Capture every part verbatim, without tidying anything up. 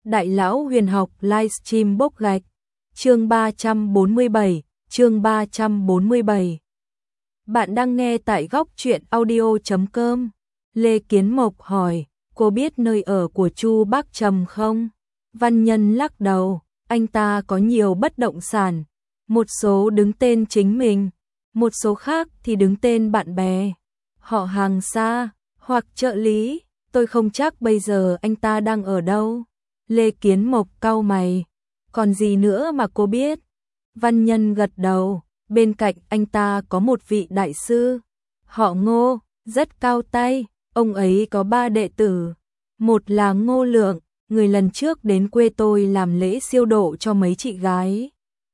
Đại lão huyền học livestream bốc gạch. Chương ba trăm bốn mươi bảy, chương ba trăm bốn mươi bảy. Bạn đang nghe tại góc truyện audio chấm com. Lê Kiến Mộc hỏi, cô biết nơi ở của Chu Bác Trầm không? Văn Nhân lắc đầu, anh ta có nhiều bất động sản, một số đứng tên chính mình, một số khác thì đứng tên bạn bè, họ hàng xa, hoặc trợ lý, tôi không chắc bây giờ anh ta đang ở đâu. Lê Kiến Mộc cau mày, còn gì nữa mà cô biết? Văn Nhân gật đầu, bên cạnh anh ta có một vị đại sư, họ Ngô, rất cao tay, ông ấy có ba đệ tử, một là Ngô Lượng, người lần trước đến quê tôi làm lễ siêu độ cho mấy chị gái.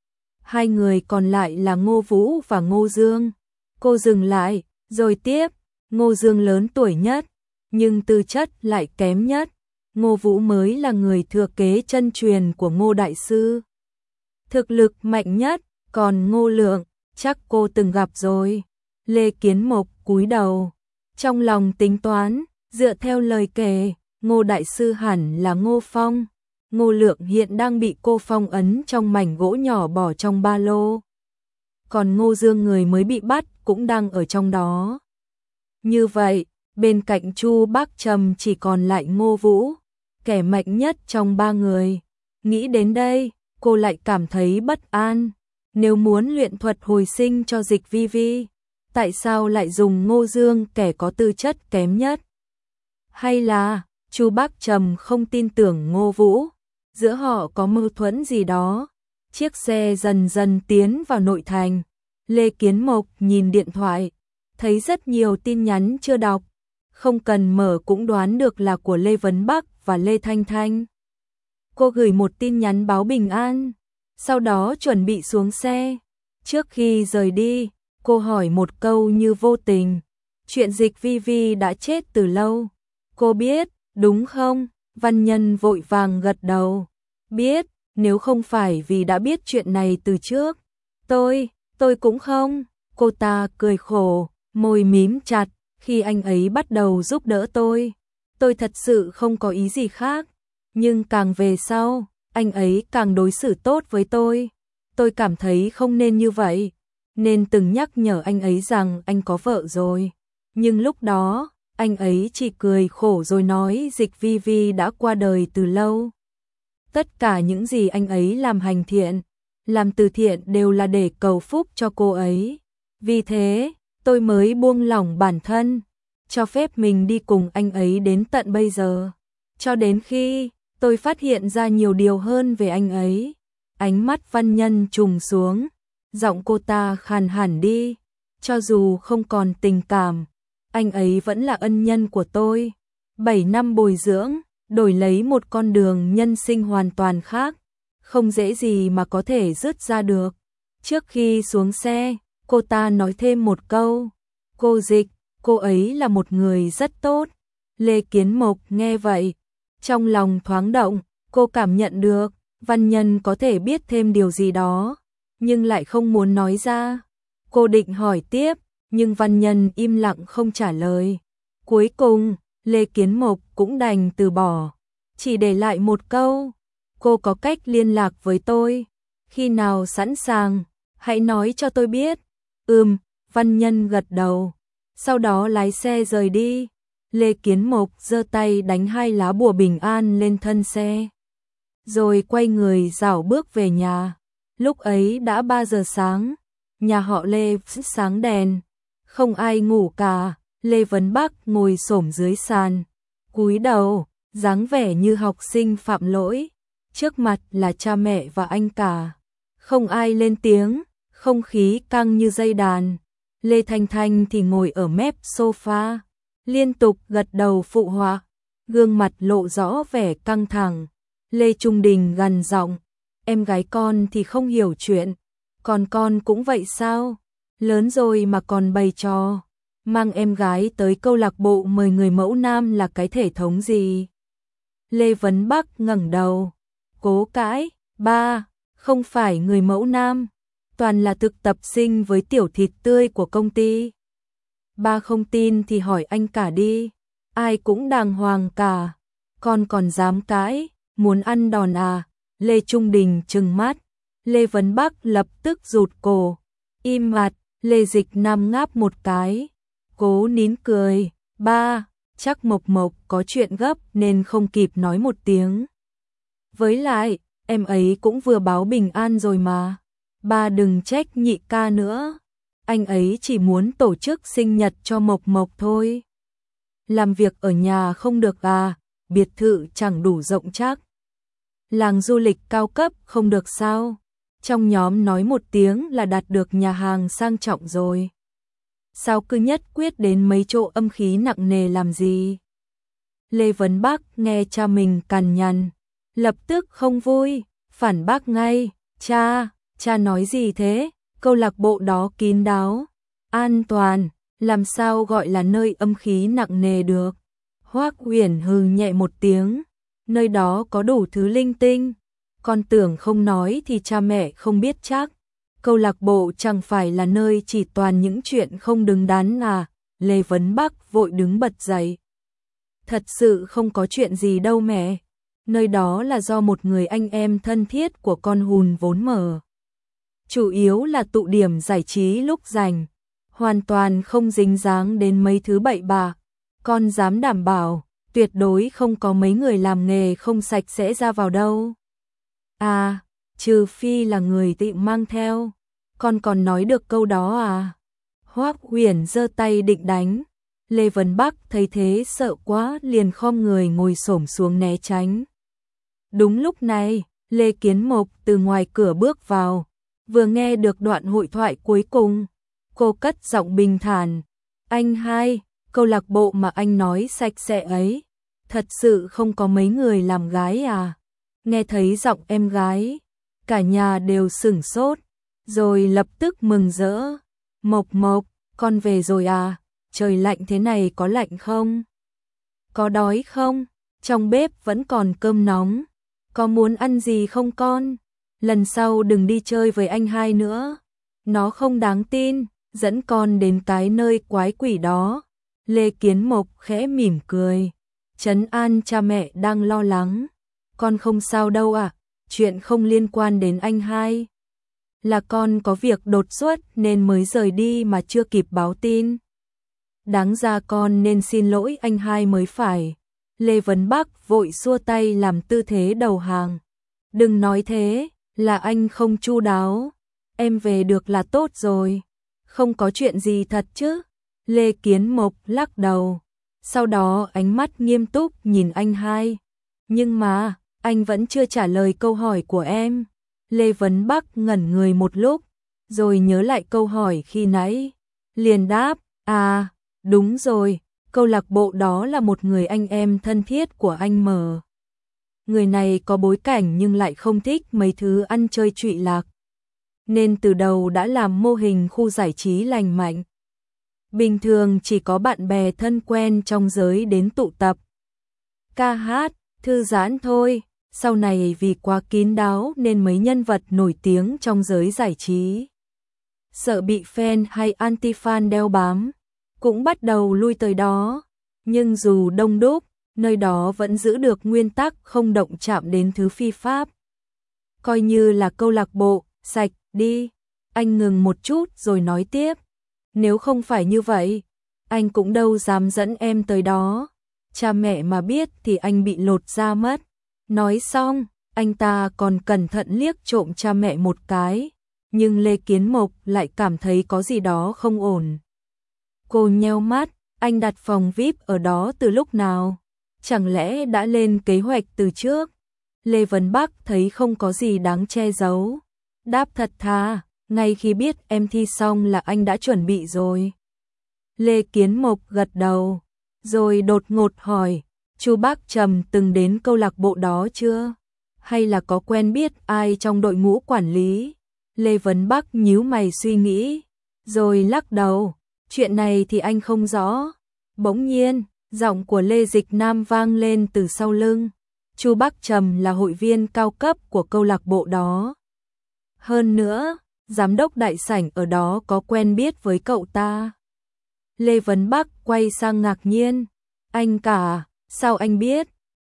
Hai người còn lại là Ngô Vũ và Ngô Dương. Cô dừng lại, rồi tiếp, Ngô Dương lớn tuổi nhất, nhưng tư chất lại kém nhất. Ngô Vũ mới là người thừa kế chân truyền của Ngô Đại Sư, thực lực mạnh nhất, còn Ngô Lượng, chắc cô từng gặp rồi. Lê Kiến Mộc cúi đầu, trong lòng tính toán, dựa theo lời kể, Ngô Đại Sư hẳn là Ngô Phong. Ngô Lượng hiện đang bị cô phong ấn trong mảnh gỗ nhỏ bỏ trong ba lô. Còn Ngô Dương người mới bị bắt cũng đang ở trong đó. Như vậy, bên cạnh Chu Bác Trầm chỉ còn lại Ngô Vũ, kẻ mạnh nhất trong ba người. Nghĩ đến đây, cô lại cảm thấy bất an. Nếu muốn luyện thuật hồi sinh cho Dịch Vi Vi, tại sao lại dùng Ngô Dương, kẻ có tư chất kém nhất? Hay là Chu Bác Trầm không tin tưởng Ngô Vũ, giữa họ có mâu thuẫn gì đó? Chiếc xe dần dần tiến vào nội thành. Lê Kiến Mộc nhìn điện thoại, thấy rất nhiều tin nhắn chưa đọc, không cần mở cũng đoán được là của Lê Vấn Bắc và Lê Thanh Thanh. Cô gửi một tin nhắn báo bình an, sau đó chuẩn bị xuống xe. Trước khi rời đi, cô hỏi một câu như vô tình, chuyện Dịch Vi Vi đã chết từ lâu, cô biết, đúng không? Văn Nhân vội vàng gật đầu, biết, nếu không phải vì đã biết chuyện này từ trước. Tôi, tôi cũng không. Cô ta cười khổ, môi mím chặt, khi anh ấy bắt đầu giúp đỡ tôi, tôi thật sự không có ý gì khác, nhưng càng về sau, anh ấy càng đối xử tốt với tôi. Tôi cảm thấy không nên như vậy, nên từng nhắc nhở anh ấy rằng anh có vợ rồi. Nhưng lúc đó, anh ấy chỉ cười khổ rồi nói Dịch Vi Vi đã qua đời từ lâu. Tất cả những gì anh ấy làm hành thiện, làm từ thiện đều là để cầu phúc cho cô ấy. Vì thế, tôi mới buông lỏng bản thân, cho phép mình đi cùng anh ấy đến tận bây giờ. Cho đến khi tôi phát hiện ra nhiều điều hơn về anh ấy. Ánh mắt Văn Nhân trùng xuống, giọng cô ta khàn hẳn đi. Cho dù không còn tình cảm, anh ấy vẫn là ân nhân của tôi. Bảy năm bồi dưỡng, đổi lấy một con đường nhân sinh hoàn toàn khác, không dễ gì mà có thể dứt ra được. Trước khi xuống xe, cô ta nói thêm một câu, cô Dịch, cô ấy là một người rất tốt. Lê Kiến Mộc nghe vậy, trong lòng thoáng động, cô cảm nhận được, Văn Nhân có thể biết thêm điều gì đó, nhưng lại không muốn nói ra. Cô định hỏi tiếp, nhưng Văn Nhân im lặng không trả lời. Cuối cùng, Lê Kiến Mộc cũng đành từ bỏ, chỉ để lại một câu, cô có cách liên lạc với tôi, khi nào sẵn sàng, hãy nói cho tôi biết. Ừm, Văn Nhân gật đầu, sau đó lái xe rời đi. Lê Kiến Mộc giơ tay đánh hai lá bùa bình an lên thân xe, rồi quay người dạo bước về nhà. Lúc ấy đã ba giờ sáng, nhà họ Lê sáng đèn, không ai ngủ cả. Lê Vấn Bắc ngồi xổm dưới sàn, cúi đầu, dáng vẻ như học sinh phạm lỗi. Trước mặt là cha mẹ và anh cả, không ai lên tiếng, không khí căng như dây đàn. Lê Thanh Thanh thì ngồi ở mép sofa, liên tục gật đầu phụ họa, gương mặt lộ rõ vẻ căng thẳng. Lê Trung Đình gằn giọng, em gái con thì không hiểu chuyện, còn con cũng vậy sao? Lớn rồi mà còn bày trò, mang em gái tới câu lạc bộ mời người mẫu nam là cái thể thống gì? Lê Vấn Bắc ngẩng đầu, cố cãi, ba, không phải người mẫu nam, toàn là thực tập sinh với tiểu thịt tươi của công ty. Ba không tin thì hỏi anh cả đi, ai cũng đàng hoàng cả, con còn dám cãi, Muốn ăn đòn à? Lê Trung Đình trừng mắt. Lê Vấn Bắc lập tức rụt cổ. Im mặt, Lê Dịch Nam ngáp một cái. Cố nín cười. Ba, chắc Mộc Mộc có chuyện gấp nên không kịp nói một tiếng. Với lại, em ấy cũng vừa báo bình an rồi mà. Ba đừng trách nhị ca nữa. Anh ấy chỉ muốn tổ chức sinh nhật cho Mộc Mộc thôi. Làm việc ở nhà không được à? Biệt thự chẳng đủ rộng chắc. Làng du lịch cao cấp không được sao? Trong nhóm nói một tiếng là đạt được nhà hàng sang trọng rồi. Sao cứ nhất quyết đến mấy chỗ âm khí nặng nề làm gì? Lê Vấn Bắc nghe cha mình cằn nhằn, lập tức không vui, phản bác ngay. Cha, cha nói gì thế? Câu lạc bộ đó kín đáo, an toàn, làm sao gọi là nơi âm khí nặng nề được? Hoắc Uyển hừ nhẹ một tiếng, nơi đó có đủ thứ linh tinh. Con tưởng không nói thì cha mẹ không biết chắc. Câu lạc bộ chẳng phải là nơi chỉ toàn những chuyện không đứng đắn à? Lê Vấn Bắc vội đứng bật dậy. Thật sự không có chuyện gì đâu mẹ. Nơi đó là do một người anh em thân thiết của con Hùn vốn mở. Chủ yếu là tụ điểm giải trí lúc rảnh. Hoàn toàn không dính dáng đến mấy thứ bậy bạ. Con dám đảm bảo, tuyệt đối không có mấy người làm nghề không sạch sẽ ra vào đâu. À, trừ phi là người tịnh mang theo. Con còn nói được câu đó à? Hoắc Uyển giơ tay định đánh. Lê Vấn Bắc thấy thế sợ quá liền khom người ngồi xổm xuống né tránh. Đúng lúc này, Lê Kiến Mộc từ ngoài cửa bước vào, vừa nghe được đoạn hội thoại cuối cùng. Cô cất giọng bình thản. Anh hai, câu lạc bộ mà anh nói sạch sẽ ấy, thật sự không có mấy người làm gái à? Nghe thấy giọng em gái, cả nhà đều sửng sốt, rồi lập tức mừng rỡ. Mộc Mộc, con về rồi à? Trời lạnh thế này có lạnh không? Có đói không? Trong bếp vẫn còn cơm nóng. Có muốn ăn gì không con? Lần sau đừng đi chơi với anh hai nữa. Nó không đáng tin, dẫn con đến cái nơi quái quỷ đó. Lê Kiến Mộc khẽ mỉm cười, trấn an cha mẹ đang lo lắng. Con không sao đâu ạ, à? Chuyện không liên quan đến anh hai. Là con có việc đột xuất nên mới rời đi mà chưa kịp báo tin. Đáng ra con nên xin lỗi anh hai mới phải. Lê Vấn Bắc vội xua tay làm tư thế đầu hàng. Đừng nói thế, là anh không chu đáo. Em về được là tốt rồi. Không có chuyện gì thật chứ? Lê Kiến Mộc lắc đầu. Sau đó ánh mắt nghiêm túc nhìn anh hai. Nhưng mà, anh vẫn chưa trả lời câu hỏi của em. Lê Vấn Bắc ngẩn người một lúc, rồi nhớ lại câu hỏi khi nãy. Liền đáp, à, đúng rồi, câu lạc bộ đó là một người anh em thân thiết của anh mở. Người này có bối cảnh nhưng lại không thích mấy thứ ăn chơi trụy lạc. Nên từ đầu đã làm mô hình khu giải trí lành mạnh. Bình thường chỉ có bạn bè thân quen trong giới đến tụ tập, ca hát, thư giãn thôi. Sau này vì quá kín đáo nên mấy nhân vật nổi tiếng trong giới giải trí, sợ bị fan hay anti-fan đeo bám, cũng bắt đầu lui tới đó. Nhưng dù đông đúc, nơi đó vẫn giữ được nguyên tắc không động chạm đến thứ phi pháp. Coi như là câu lạc bộ, sạch đi. Anh ngừng một chút rồi nói tiếp. Nếu không phải như vậy, anh cũng đâu dám dẫn em tới đó. Cha mẹ mà biết thì anh bị lột da mất. Nói xong, anh ta còn cẩn thận liếc trộm cha mẹ một cái. Nhưng Lê Kiến Mộc lại cảm thấy có gì đó không ổn. Cô nheo mắt, anh đặt phòng vi ai pi ở đó từ lúc nào? Chẳng lẽ đã lên kế hoạch từ trước? Lê Vấn Bắc thấy không có gì đáng che giấu. Đáp thật thà, ngay khi biết em thi xong là anh đã chuẩn bị rồi. Lê Kiến Mộc gật đầu, rồi đột ngột hỏi, chú Bác Trầm từng đến câu lạc bộ đó chưa? Hay là có quen biết ai trong đội ngũ quản lý? Lê Vấn Bắc nhíu mày suy nghĩ, rồi lắc đầu, chuyện này thì anh không rõ. Bỗng nhiên, giọng của Lê Dịch Nam vang lên từ sau lưng. Chú Bác Trầm là hội viên cao cấp của câu lạc bộ đó. Hơn nữa, giám đốc đại sảnh ở đó có quen biết với cậu ta. Lê Vấn Bắc quay sang ngạc nhiên. Anh cả, sao anh biết?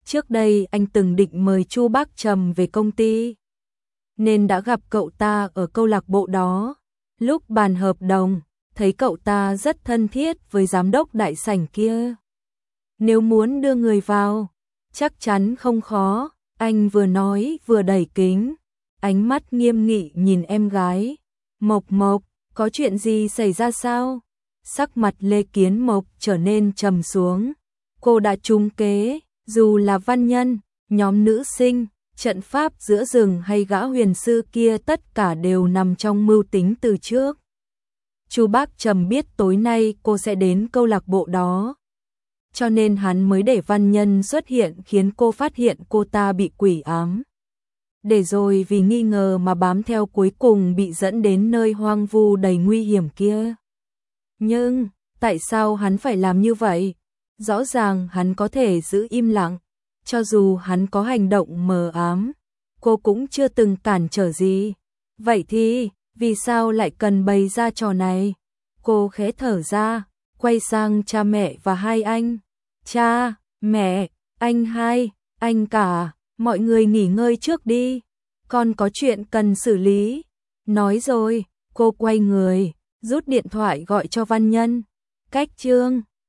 Trước đây anh từng định mời Chu Bác Trầm về công ty, nên đã gặp cậu ta ở câu lạc bộ đó. Lúc bàn hợp đồng, thấy cậu ta rất thân thiết với giám đốc đại sảnh kia. Nếu muốn đưa người vào, chắc chắn không khó, anh vừa nói vừa đẩy kính, ánh mắt nghiêm nghị nhìn em gái. Mộc Mộc, có chuyện gì xảy ra sao? Sắc mặt Lê Kiến Mộc trở nên trầm xuống. Cô đã trúng kế, dù là văn nhân, nhóm nữ sinh, trận pháp giữa rừng hay gã huyền sư kia tất cả đều nằm trong mưu tính từ trước. Chu Bác Trầm biết tối nay cô sẽ đến câu lạc bộ đó, cho nên hắn mới để văn nhân xuất hiện khiến cô phát hiện cô ta bị quỷ ám. Để rồi vì nghi ngờ mà bám theo, cuối cùng bị dẫn đến nơi hoang vu đầy nguy hiểm kia. Nhưng, tại sao hắn phải làm như vậy? Rõ ràng hắn có thể giữ im lặng, cho dù hắn có hành động mờ ám, cô cũng chưa từng cản trở gì. Vậy thì, vì sao lại cần bày ra trò này? Cô khẽ thở ra, quay sang cha mẹ và hai anh. Cha, mẹ, anh hai, anh cả, mọi người nghỉ ngơi trước đi, con có chuyện cần xử lý. Nói rồi, cô quay người, rút điện thoại gọi cho văn nhân. Cách chương